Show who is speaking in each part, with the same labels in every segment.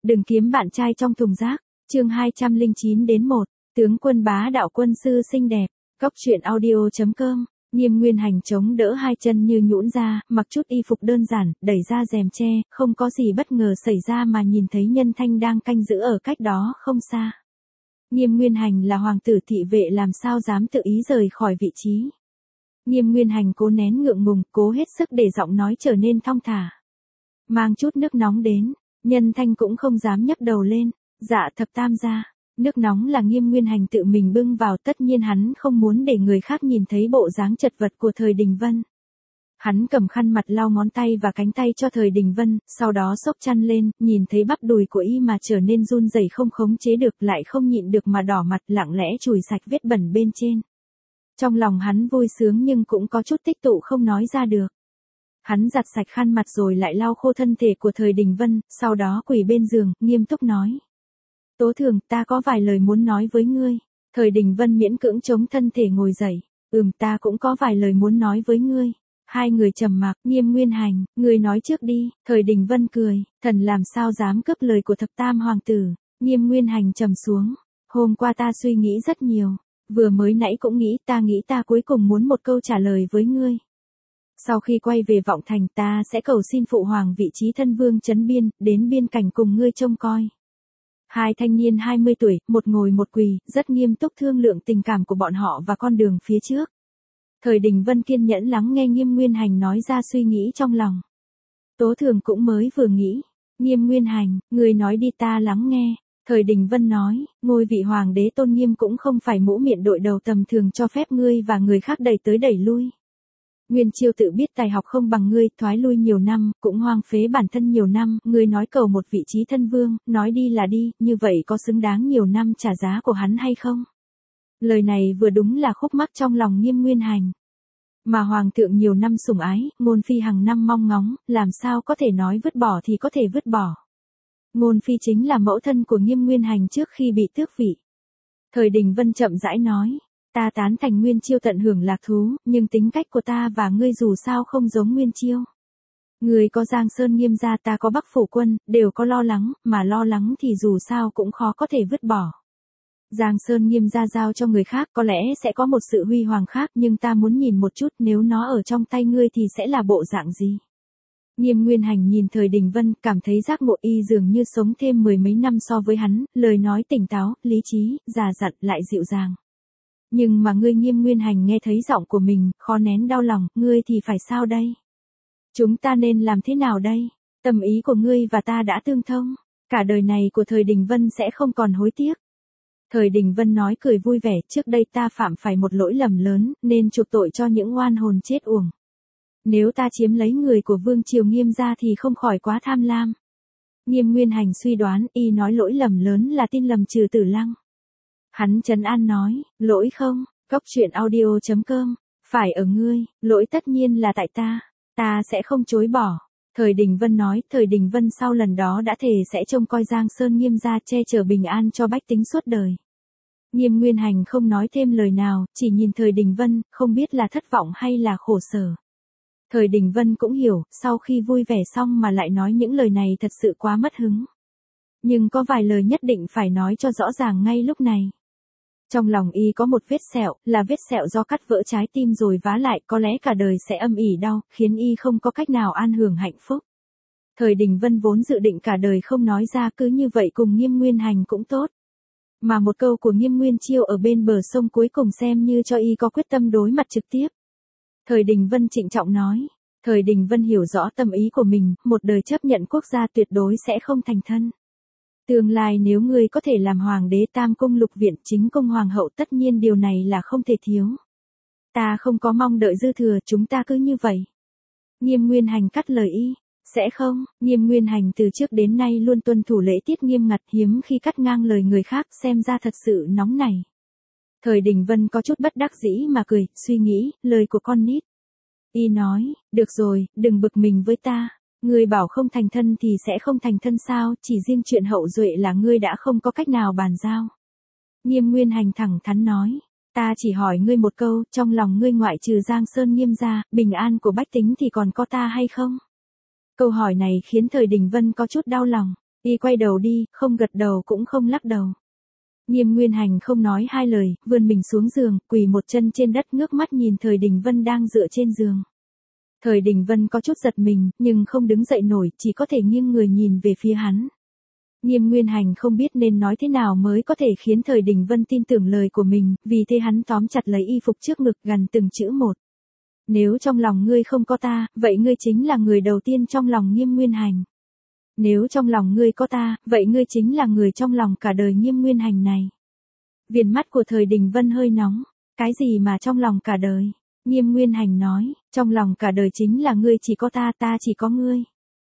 Speaker 1: Đừng kiếm bạn trai trong thùng rác. Chương 209-1. Tướng quân bá đạo quân sư xinh đẹp. Cóc truyện audio.com. Nghiêm Nguyên Hành chống đỡ hai chân như nhũn ra, mặc chút y phục đơn giản, đẩy ra rèm tre, không có gì bất ngờ xảy ra mà nhìn thấy Nhân Thanh đang canh giữ ở cách đó không xa. Nghiêm Nguyên Hành là hoàng tử thị vệ, làm sao dám tự ý rời khỏi vị trí. Nghiêm Nguyên Hành cố nén ngượng ngùng, cố hết sức để giọng nói trở nên thong thả. Mang chút nước nóng đến. Nhân Thanh cũng không dám nhấc đầu lên. Dạ thập tam gia. Nước nóng là Nghiêm Nguyên Hành tự mình bưng vào, tất nhiên hắn không muốn để người khác nhìn thấy bộ dáng chật vật của Thời Đình Vân. Hắn cầm khăn mặt lau ngón tay và cánh tay cho Thời Đình Vân, sau đó xốc chăn lên, nhìn thấy bắp đùi của y mà trở nên run rẩy không khống chế được, lại không nhịn được mà đỏ mặt, lặng lẽ chùi sạch vết bẩn bên trên. Trong lòng hắn vui sướng nhưng cũng có chút tích tụ không nói ra được. Hắn giặt sạch khăn mặt rồi lại lau khô thân thể của Thời Đình Vân, sau đó quỳ bên giường, nghiêm túc nói. Tố Thường, ta có vài lời muốn nói với ngươi. Thời Đình Vân miễn cưỡng chống thân thể ngồi dậy. Ta cũng có vài lời muốn nói với ngươi. Hai người trầm mặc. Nghiêm Nguyên Hành, ngươi nói trước đi. Thời Đình Vân cười, thần làm sao dám cướp lời của thập tam hoàng tử. Nghiêm Nguyên Hành trầm xuống. Hôm qua ta suy nghĩ rất nhiều. Vừa mới nãy cũng nghĩ ta cuối cùng muốn một câu trả lời với ngươi. Sau khi quay về Vọng Thành, ta sẽ cầu xin phụ hoàng vị trí thân vương trấn biên, đến biên cảnh cùng ngươi trông coi. Hai thanh niên 20 tuổi, một ngồi một quỳ, rất nghiêm túc thương lượng tình cảm của bọn họ và con đường phía trước. Thời Đình Vân kiên nhẫn lắng nghe Nghiêm Nguyên Hành nói ra suy nghĩ trong lòng. Tố Thường cũng mới vừa nghĩ. Nghiêm Nguyên Hành, người nói đi ta lắng nghe. Thời Đình Vân nói, ngôi vị hoàng đế tôn nghiêm cũng không phải mũ miệng đội đầu tầm thường cho phép ngươi và người khác đẩy tới đẩy lui. Nguyên Chiêu tự biết tài học không bằng ngươi, thoái lui nhiều năm, cũng hoang phế bản thân nhiều năm, ngươi nói cầu một vị trí thân vương, nói đi là đi, như vậy có xứng đáng nhiều năm trả giá của hắn hay không? Lời này vừa đúng là khúc mắc trong lòng Nghiêm Nguyên Hành. Mà hoàng thượng nhiều năm sủng ái, Ngôn Phi hàng năm mong ngóng, làm sao có thể nói vứt bỏ thì có thể vứt bỏ. Ngôn Phi chính là mẫu thân của Nghiêm Nguyên Hành trước khi bị tước vị. Thời Đình Vân chậm rãi nói. Ta tán thành Nguyên Chiêu tận hưởng lạc thú, nhưng tính cách của ta và ngươi dù sao không giống Nguyên Chiêu. Ngươi có Giang Sơn Nghiêm gia, ta có Bắc Phủ Quân, đều có lo lắng, mà lo lắng thì dù sao cũng khó có thể vứt bỏ. Giang Sơn Nghiêm gia giao cho người khác có lẽ sẽ có một sự huy hoàng khác, nhưng ta muốn nhìn một chút nếu nó ở trong tay ngươi thì sẽ là bộ dạng gì. Nghiêm Nguyên Hành nhìn Thời Đình Vân, cảm thấy giác ngộ y dường như sống thêm mười mấy năm so với hắn, lời nói tỉnh táo, lý trí, già dặn lại dịu dàng. Nhưng mà ngươi Nghiêm Nguyên Hành nghe thấy giọng của mình, khó nén đau lòng, ngươi thì phải sao đây? Chúng ta nên làm thế nào đây? Tâm ý của ngươi và ta đã tương thông, cả đời này của Thời Đình Vân sẽ không còn hối tiếc. Thời Đình Vân nói cười vui vẻ, trước đây ta phạm phải một lỗi lầm lớn, nên chuộc tội cho những oan hồn chết uổng. Nếu ta chiếm lấy người của Vương Triều Nghiêm gia thì không khỏi quá tham lam. Nghiêm Nguyên Hành suy đoán, y nói lỗi lầm lớn là tin lầm Trừ Tử Lăng. Hắn trấn an nói, lỗi không, Cóc truyện audio.com, phải ở ngươi, lỗi tất nhiên là tại ta sẽ không chối bỏ. Thời Đình Vân nói, Thời Đình Vân sau lần đó đã thề sẽ trông coi Giang Sơn Nghiêm gia che chở bình an cho bách tính suốt đời. Nghiêm Nguyên Hành không nói thêm lời nào, chỉ nhìn Thời Đình Vân, không biết là thất vọng hay là khổ sở. Thời Đình Vân cũng hiểu, sau khi vui vẻ xong mà lại nói những lời này thật sự quá mất hứng. Nhưng có vài lời nhất định phải nói cho rõ ràng ngay lúc này. Trong lòng y có một vết sẹo, là vết sẹo do cắt vỡ trái tim rồi vá lại, có lẽ cả đời sẽ âm ỉ đau, khiến y không có cách nào an hưởng hạnh phúc. Thời Đình Vân vốn dự định cả đời không nói ra, cứ như vậy cùng Nghiêm Nguyên Hành cũng tốt. Mà một câu của Nghiêm Nguyên Chiêu ở bên bờ sông cuối cùng xem như cho y có quyết tâm đối mặt trực tiếp. Thời Đình Vân trịnh trọng nói. Thời Đình Vân hiểu rõ tâm ý của mình, một đời chấp nhận quốc gia tuyệt đối sẽ không thành thân. Tương lai nếu ngươi có thể làm hoàng đế tam cung lục viện chính cung hoàng hậu, tất nhiên điều này là không thể thiếu. Ta không có mong đợi dư thừa, chúng ta cứ như vậy. Nghiêm Nguyên Hành cắt lời y. Sẽ không, Nghiêm Nguyên Hành từ trước đến nay luôn tuân thủ lễ tiết nghiêm ngặt, hiếm khi cắt ngang lời người khác, xem ra thật sự nóng nảy. Thời Đình Vân có chút bất đắc dĩ mà cười, suy nghĩ, lời của con nít. Y nói, được rồi, đừng bực mình với ta. Ngươi bảo không thành thân thì sẽ không thành thân sao, chỉ riêng chuyện hậu duệ là ngươi đã không có cách nào bàn giao. Nghiêm Nguyên Hành thẳng thắn nói, ta chỉ hỏi ngươi một câu, trong lòng ngươi ngoại trừ Giang Sơn Nghiêm gia, bình an của bách tính thì còn có ta hay không? Câu hỏi này khiến Thời Đình Vân có chút đau lòng. Y quay đầu đi, không gật đầu cũng không lắc đầu. Nghiêm Nguyên Hành không nói hai lời, vươn mình xuống giường, quỳ một chân trên đất ngước mắt nhìn Thời Đình Vân đang dựa trên giường. Thời Đình Vân có chút giật mình, nhưng không đứng dậy nổi, chỉ có thể nghiêng người nhìn về phía hắn. Nghiêm Nguyên Hành không biết nên nói thế nào mới có thể khiến Thời Đình Vân tin tưởng lời của mình, vì thế hắn tóm chặt lấy y phục trước ngực gần từng chữ một. Nếu trong lòng ngươi không có ta, vậy ngươi chính là người đầu tiên trong lòng Nghiêm Nguyên Hành. Nếu trong lòng ngươi có ta, vậy ngươi chính là người trong lòng cả đời Nghiêm Nguyên Hành này. Viền mắt của Thời Đình Vân hơi nóng. Cái gì mà trong lòng cả đời? Nghiêm Nguyên Hành nói, trong lòng cả đời chính là ngươi chỉ có ta, ta chỉ có ngươi.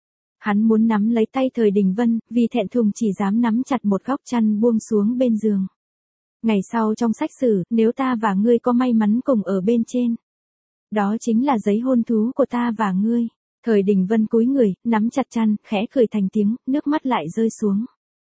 Speaker 1: Hắn muốn nắm lấy tay Thời Đình Vân, vì thẹn thùng chỉ dám nắm chặt một góc chăn buông xuống bên giường. Ngày sau trong sách sử, nếu ta và ngươi có may mắn cùng ở bên trên, đó chính là giấy hôn thú của ta và ngươi. Thời Đình Vân cúi người, nắm chặt chăn, khẽ cười thành tiếng, nước mắt lại rơi xuống.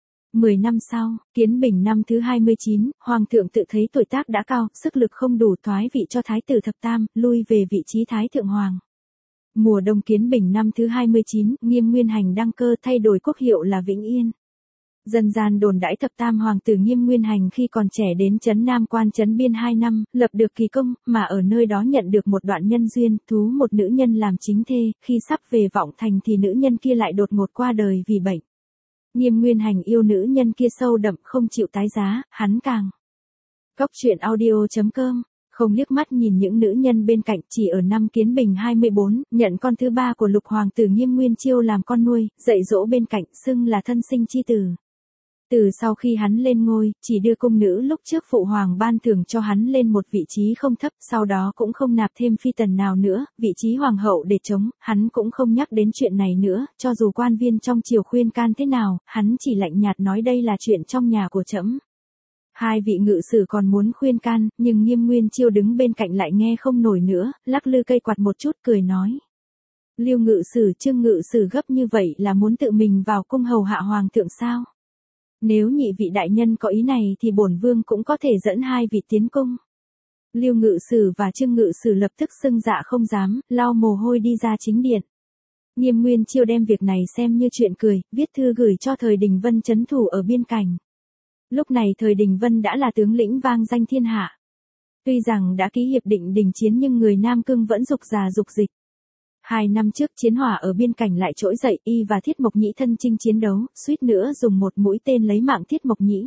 Speaker 1: 10 năm sau, Kiến Bình năm thứ 29, Hoàng thượng tự thấy tuổi tác đã cao, sức lực không đủ thoái vị cho Thái tử Thập Tam, lui về vị trí Thái Thượng Hoàng. Mùa đông Kiến Bình năm thứ 29, Nghiêm Nguyên Hành đăng cơ thay đổi quốc hiệu là Vĩnh Yên. Dân gian đồn đãi Thập Tam Hoàng tử Nghiêm Nguyên Hành khi còn trẻ đến trấn Nam Quan trấn Biên 2 năm, lập được kỳ công, mà ở nơi đó nhận được một đoạn nhân duyên, thú một nữ nhân làm chính thê, khi sắp về Vọng Thành thì nữ nhân kia lại đột ngột qua đời vì bệnh. Nghiêm Nguyên Hành yêu nữ nhân kia sâu đậm không chịu tái giá, hắn càng. Cóc truyện audio.com, không liếc mắt nhìn những nữ nhân bên cạnh, chỉ ở năm Kiến Bình 24, nhận con thứ ba của lục hoàng tử Nghiêm Nguyên Chiêu làm con nuôi, dạy dỗ bên cạnh, xưng là thân sinh chi tử. Từ sau khi hắn lên ngôi, chỉ đưa cung nữ lúc trước phụ hoàng ban thưởng cho hắn lên một vị trí không thấp, sau đó cũng không nạp thêm phi tần nào nữa, vị trí hoàng hậu để chống, hắn cũng không nhắc đến chuyện này nữa, cho dù quan viên trong triều khuyên can thế nào, hắn chỉ lạnh nhạt nói đây là chuyện trong nhà của trẫm. Hai vị ngự sử còn muốn khuyên can, nhưng Nghiêm Nguyên Chiêu đứng bên cạnh lại nghe không nổi nữa, lắc lư cây quạt một chút cười nói. Liêu ngự sử, Trương ngự sử gấp như vậy là muốn tự mình vào cung hầu hạ hoàng thượng sao? Nếu nhị vị đại nhân có ý này thì bổn vương cũng có thể dẫn hai vị tiến cung. Liêu ngự sử và Trương ngự sử lập tức xưng dạ không dám, lau mồ hôi đi ra chính điện. Nghiêm Nguyên Chiêu đem việc này xem như chuyện cười, viết thư gửi cho Thời Đình Vân trấn thủ ở biên cảnh. Lúc này Thời Đình Vân đã là tướng lĩnh vang danh thiên hạ. Tuy rằng đã ký hiệp định đình chiến nhưng người Nam Cương vẫn dục già dục dịch. 2 năm trước chiến hỏa ở biên cảnh lại trỗi dậy, y và Thiết Mộc Nhĩ thân chinh chiến đấu, suýt nữa dùng một mũi tên lấy mạng Thiết Mộc Nhĩ.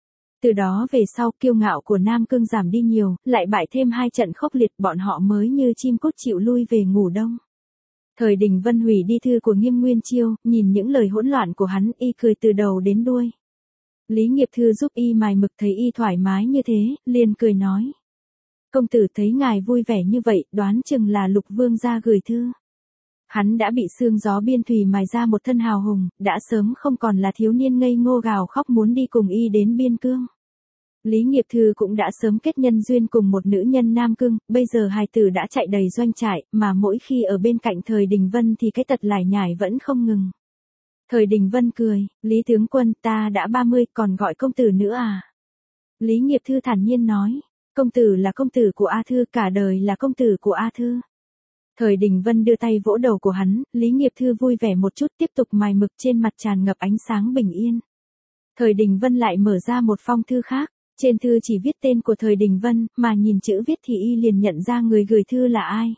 Speaker 1: Từ đó về sau kiêu ngạo của Nam Cương giảm đi nhiều, lại bại thêm 2 trận khốc liệt, bọn họ mới như chim cút chịu lui về ngủ đông. Thời Đình Vân hủy đi thư của Nghiêm Nguyên Chiêu, nhìn những lời hỗn loạn của hắn, y cười từ đầu đến đuôi. Lý Nghiệp Thư giúp y mài mực thấy y thoải mái như thế, liền cười nói. Công tử thấy ngài vui vẻ như vậy, đoán chừng là Lục Vương gia gửi thư. Hắn đã bị sương gió biên thùy mài ra một thân hào hùng, đã sớm không còn là thiếu niên ngây ngô gào khóc muốn đi cùng y đến biên cương. Lý Nghiệp Thư cũng đã sớm kết nhân duyên cùng một nữ nhân Nam Cương, bây giờ hài tử đã chạy đầy doanh trại, mà mỗi khi ở bên cạnh Thời Đình Vân thì cái tật lải nhải vẫn không ngừng. Thời Đình Vân cười, Lý tướng quân, ta đã 30, còn gọi công tử nữa à? Lý Nghiệp Thư thản nhiên nói, công tử là công tử của A Thư, cả đời là công tử của A Thư. Thời Đình Vân đưa tay vỗ đầu của hắn, Lý Nghiệp Thư vui vẻ một chút tiếp tục mài mực trên mặt tràn ngập ánh sáng bình yên. Thời Đình Vân lại mở ra một phong thư khác, trên thư chỉ viết tên của Thời Đình Vân, mà nhìn chữ viết thì y liền nhận ra người gửi thư là ai.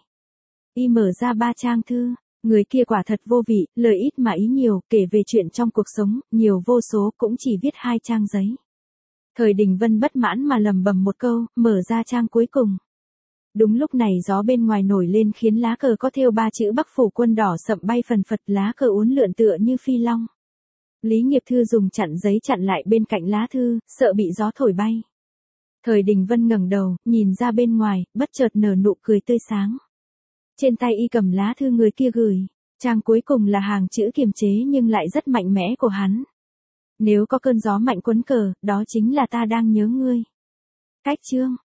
Speaker 1: Y mở ra 3 trang thư, người kia quả thật vô vị, lời ít mà ý nhiều, kể về chuyện trong cuộc sống, nhiều vô số cũng chỉ viết 2 trang giấy. Thời Đình Vân bất mãn mà lầm bầm một câu, mở ra trang cuối cùng. Đúng lúc này gió bên ngoài nổi lên khiến lá cờ có thêu 3 chữ Bắc phủ quân đỏ sậm bay phần phật, lá cờ uốn lượn tựa như phi long. Lý Nghiệp Thư dùng chặn giấy chặn lại bên cạnh lá thư, sợ bị gió thổi bay. Thời Đình Vân ngẩng đầu, nhìn ra bên ngoài, bất chợt nở nụ cười tươi sáng. Trên tay y cầm lá thư người kia gửi, trang cuối cùng là hàng chữ kiềm chế nhưng lại rất mạnh mẽ của hắn. Nếu có cơn gió mạnh quấn cờ, đó chính là ta đang nhớ ngươi. Cách chương